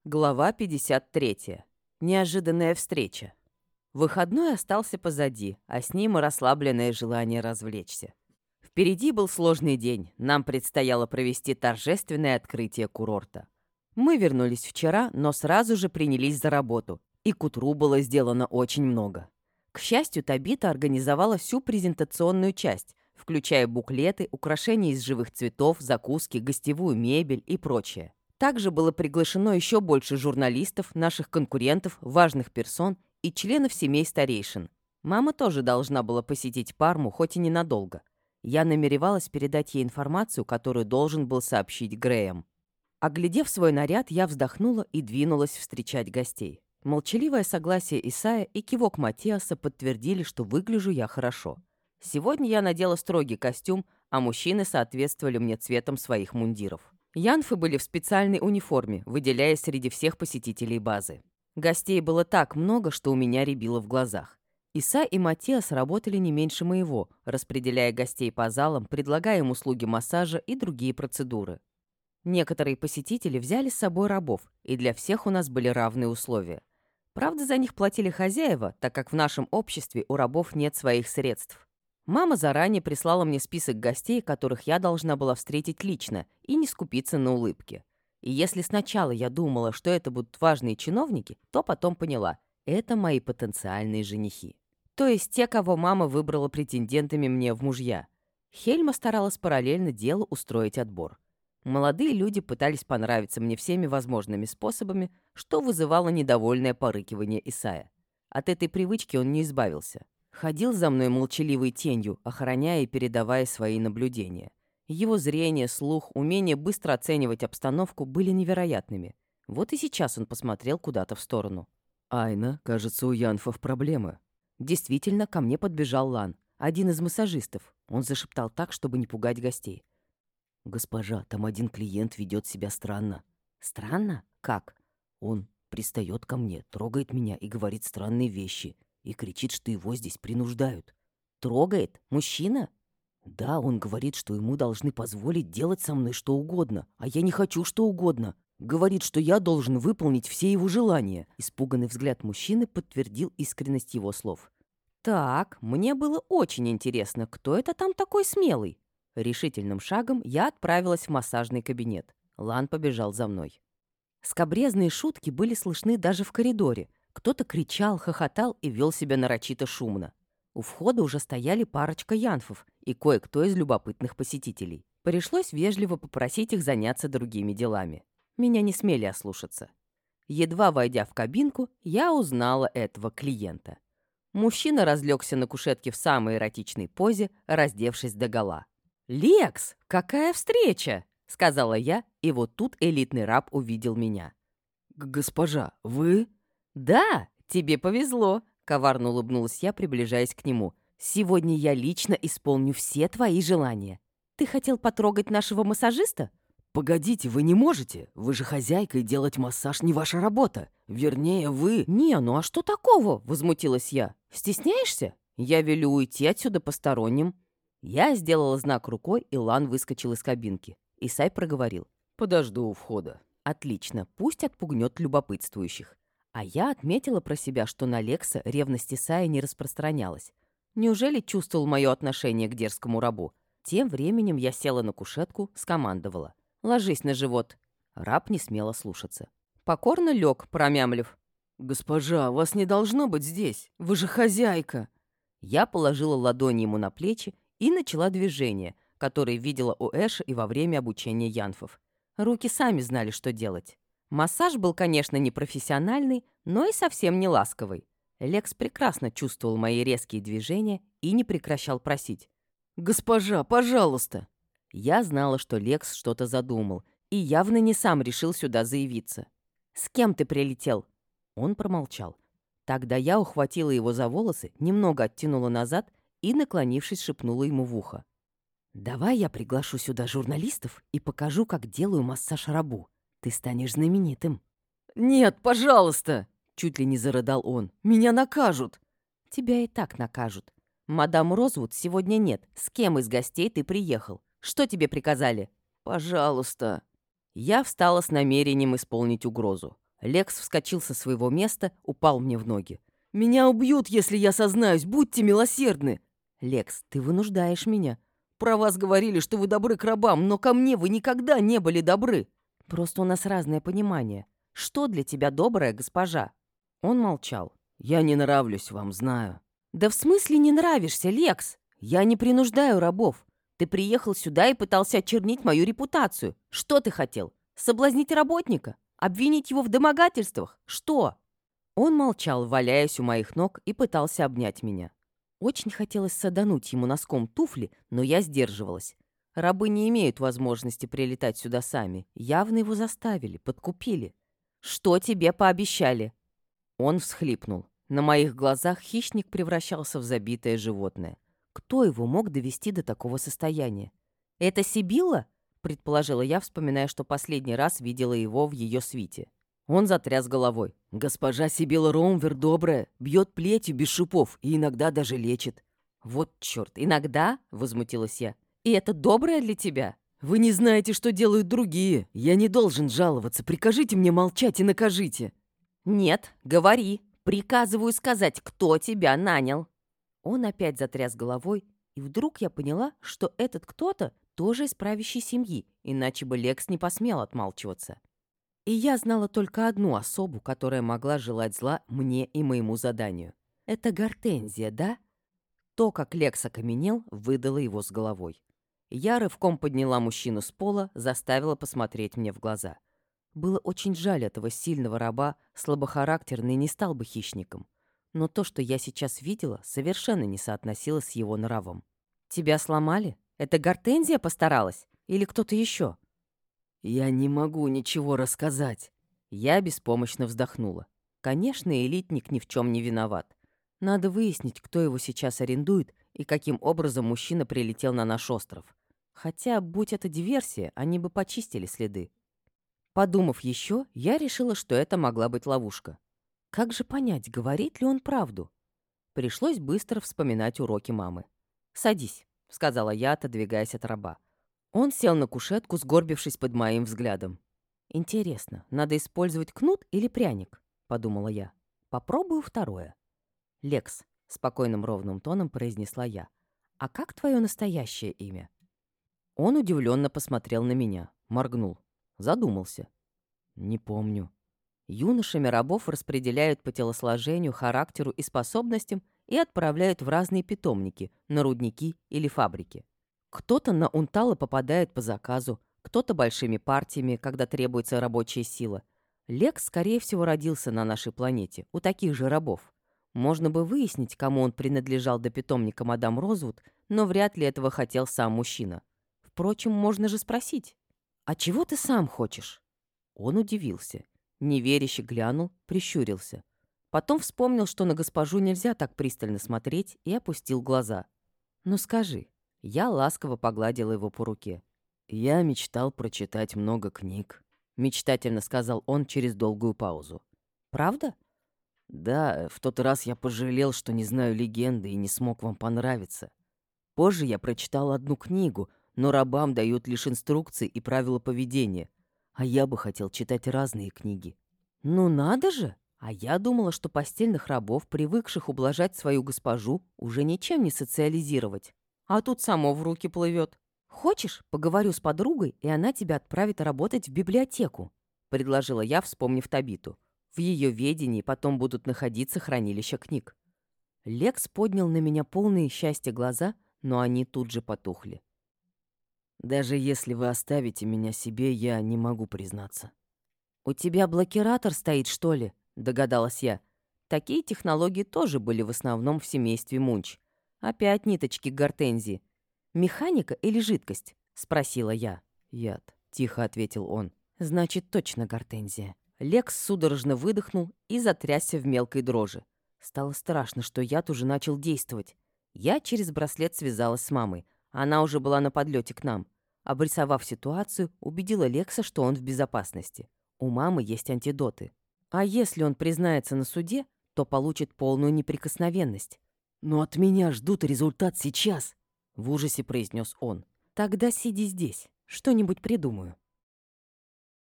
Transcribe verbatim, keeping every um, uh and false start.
Глава пятьдесят третья. Неожиданная встреча. Выходной остался позади, а с ним и расслабленное желание развлечься. Впереди был сложный день, нам предстояло провести торжественное открытие курорта. Мы вернулись вчера, но сразу же принялись за работу, и к утру было сделано очень много. К счастью, Табита организовала всю презентационную часть, включая буклеты, украшения из живых цветов, закуски, гостевую мебель и прочее. Также было приглашено еще больше журналистов, наших конкурентов, важных персон и членов семей старейшин. Мама тоже должна была посетить Парму, хоть и ненадолго. Я намеревалась передать ей информацию, которую должен был сообщить Грэем. Оглядев свой наряд, я вздохнула и двинулась встречать гостей. Молчаливое согласие Исая и кивок Матиаса подтвердили, что выгляжу я хорошо. Сегодня я надела строгий костюм, а мужчины соответствовали мне цветом своих мундиров. Янфы были в специальной униформе, выделяясь среди всех посетителей базы. Гостей было так много, что у меня рябило в глазах. Иса и Матиас работали не меньше моего, распределяя гостей по залам, предлагая им услуги массажа и другие процедуры. Некоторые посетители взяли с собой рабов, и для всех у нас были равные условия. Правда, за них платили хозяева, так как в нашем обществе у рабов нет своих средств. Мама заранее прислала мне список гостей, которых я должна была встретить лично, и не скупиться на улыбки. И если сначала я думала, что это будут важные чиновники, то потом поняла — это мои потенциальные женихи. То есть те, кого мама выбрала претендентами мне в мужья. Хельма старалась параллельно делу устроить отбор. Молодые люди пытались понравиться мне всеми возможными способами, что вызывало недовольное порыкивание Исая. От этой привычки он не избавился. Ходил за мной молчаливой тенью, охраняя и передавая свои наблюдения. Его зрение, слух, умение быстро оценивать обстановку были невероятными. Вот и сейчас он посмотрел куда-то в сторону. «Айна, кажется, у Янфов проблемы». Действительно, ко мне подбежал Лан, один из массажистов. Он зашептал так, чтобы не пугать гостей. «Госпожа, там один клиент ведет себя странно». «Странно? Как?» «Он пристает ко мне, трогает меня и говорит странные вещи. И кричит, что его здесь принуждают». «Трогает? Мужчина?» «Да, он говорит, что ему должны позволить делать со мной что угодно, а я не хочу что угодно. Говорит, что я должен выполнить все его желания». Испуганный взгляд мужчины подтвердил искренность его слов. «Так, мне было очень интересно, кто это там такой смелый?» Решительным шагом я отправилась в массажный кабинет. Лан побежал за мной. Скабрезные шутки были слышны даже в коридоре. Кто-то кричал, хохотал и вел себя нарочито шумно. У входа уже стояли парочка янфов и кое-кто из любопытных посетителей. Пришлось вежливо попросить их заняться другими делами. Меня не смели ослушаться. Едва войдя в кабинку, я узнала этого клиента. Мужчина разлегся на кушетке в самой эротичной позе, раздевшись догола. «Лекс, какая встреча!» — сказала я, и вот тут элитный раб увидел меня. «Госпожа, вы...» «Да, тебе повезло», — коварно улыбнулась я, приближаясь к нему. «Сегодня я лично исполню все твои желания. Ты хотел потрогать нашего массажиста?» «Погодите, вы не можете. Вы же хозяйка, и делать массаж не ваша работа. Вернее, вы...» «Не, ну а что такого?» — возмутилась я. «Стесняешься? Я велю уйти отсюда посторонним». Я сделала знак рукой, и Лан выскочил из кабинки. Исай проговорил. «Подожду у входа». «Отлично, пусть отпугнет любопытствующих». А я отметила про себя, что на Лекса ревность Исая не распространялась. Неужели чувствовал мое отношение к дерзкому рабу? Тем временем я села на кушетку, скомандовала. «Ложись на живот». Раб не смело слушаться. Покорно лег, промямлив. «Госпожа, вас не должно быть здесь. Вы же хозяйка». Я положила ладони ему на плечи и начала движение, которое видела у Эша и во время обучения янфов. Руки сами знали, что делать. Массаж был, конечно, не профессиональный, но и совсем не ласковый. Лекс прекрасно чувствовал мои резкие движения и не прекращал просить. «Госпожа, пожалуйста!» Я знала, что Лекс что-то задумал, и явно не сам решил сюда заявиться. «С кем ты прилетел?» Он промолчал. Тогда я ухватила его за волосы, немного оттянула назад и, наклонившись, шепнула ему в ухо. «Давай я приглашу сюда журналистов и покажу, как делаю массаж рабу. Ты станешь знаменитым». «Нет, пожалуйста!» — чуть ли не зарыдал он. «Меня накажут!» «Тебя и так накажут. Мадам Розвуд сегодня нет. С кем из гостей ты приехал? Что тебе приказали?» «Пожалуйста!» Я встала с намерением исполнить угрозу. Лекс вскочил со своего места, упал мне в ноги. «Меня убьют, если я сознаюсь, будьте милосердны!» «Лекс, ты вынуждаешь меня. Про вас говорили, что вы добры к рабам, но ко мне вы никогда не были добры. Просто у нас разное понимание. Что для тебя добрая госпожа?» Он молчал. «Я не нравлюсь вам, знаю». «Да в смысле не нравишься, Лекс? Я не принуждаю рабов. Ты приехал сюда и пытался очернить мою репутацию. Что ты хотел? Соблазнить работника? Обвинить его в домогательствах? Что?» Он молчал, валяясь у моих ног, и пытался обнять меня. Очень хотелось садануть ему носком туфли, но я сдерживалась. Рабы не имеют возможности прилетать сюда сами. Явно его заставили, подкупили. «Что тебе пообещали?» Он всхлипнул. На моих глазах хищник превращался в забитое животное. Кто его мог довести до такого состояния? «Это Сибилла?» — предположила я, вспоминая, что последний раз видела его в ее свите. Он затряс головой. «Госпожа Сибилла Роумвер добрая, бьет плетью без шипов и иногда даже лечит». «Вот черт, иногда?» — возмутилась я. «И это доброе для тебя?» «Вы не знаете, что делают другие. Я не должен жаловаться. Прикажите мне молчать и накажите». «Нет, говори. Приказываю сказать, кто тебя нанял». Он опять затряс головой, и вдруг я поняла, что этот кто-то тоже из правящей семьи, иначе бы Лекс не посмел отмалчиваться. И я знала только одну особу, которая могла желать зла мне и моему заданию. Это Гортензия, да? То, как Лекс окаменел, выдало его с головой. Я рывком подняла мужчину с пола, заставила посмотреть мне в глаза. Было очень жаль этого сильного раба, слабохарактерный не стал бы хищником. Но то, что я сейчас видела, совершенно не соотносилось с его нравом. «Тебя сломали? Это Гортензия постаралась? Или кто-то еще?» «Я не могу ничего рассказать». Я беспомощно вздохнула. Конечно, элитник ни в чем не виноват. Надо выяснить, кто его сейчас арендует и каким образом мужчина прилетел на наш остров. Хотя, будь это диверсия, они бы почистили следы. Подумав еще, я решила, что это могла быть ловушка. Как же понять, говорит ли он правду? Пришлось быстро вспоминать уроки мамы. «Садись», — сказала я, отодвигаясь от раба. Он сел на кушетку, сгорбившись под моим взглядом. «Интересно, надо использовать кнут или пряник?» — подумала я. «Попробую второе». «Лекс», — спокойным ровным тоном произнесла я. «А как твое настоящее имя?» Он удивленно посмотрел на меня, моргнул, задумался. «Не помню». Юношами рабов распределяют по телосложению, характеру и способностям и отправляют в разные питомники, на рудники или фабрики. Кто-то на Унтала попадает по заказу, кто-то большими партиями, когда требуется рабочая сила. Лекс, скорее всего, родился на нашей планете, у таких же рабов. Можно бы выяснить, кому он принадлежал до питомника мадам Розвуд, но вряд ли этого хотел сам мужчина. Впрочем, можно же спросить: «А чего ты сам хочешь?» Он удивился. Неверяще глянул, прищурился. Потом вспомнил, что на госпожу нельзя так пристально смотреть, и опустил глаза. «Ну скажи». Я ласково погладила его по руке. «Я мечтал прочитать много книг», — мечтательно сказал он через долгую паузу. «Правда?» «Да, в тот раз я пожалел, что не знаю легенды и не смог вам понравиться. Позже я прочитал одну книгу, но рабам дают лишь инструкции и правила поведения, а я бы хотел читать разные книги». «Ну надо же! А я думала, что постельных рабов, привыкших ублажать свою госпожу, уже ничем не социализировать. А тут само в руки плывет. Хочешь, поговорю с подругой, и она тебя отправит работать в библиотеку?» — предложила я, вспомнив Табиту. В ее ведении потом будут находиться хранилища книг. Лекс поднял на меня полные счастья глаза, но они тут же потухли. «Даже если вы оставите меня себе, я не могу признаться». «У тебя блокиратор стоит, что ли?» — догадалась я. Такие технологии тоже были в основном в семействе Мунч. Опять ниточки к гортензии. «Механика или жидкость?» — спросила я. «Яд», — тихо ответил он. «Значит, точно гортензия». Лекс судорожно выдохнул и затрясся в мелкой дрожи. Стало страшно, что яд уже начал действовать. Я через браслет связалась с мамой. Она уже была на подлете к нам. Обрисовав ситуацию, убедила Лекса, что он в безопасности. У мамы есть антидоты. А если он признается на суде, то получит полную неприкосновенность. «Но от меня ждут результат сейчас», — в ужасе произнес он. «Тогда сиди здесь, что-нибудь придумаю».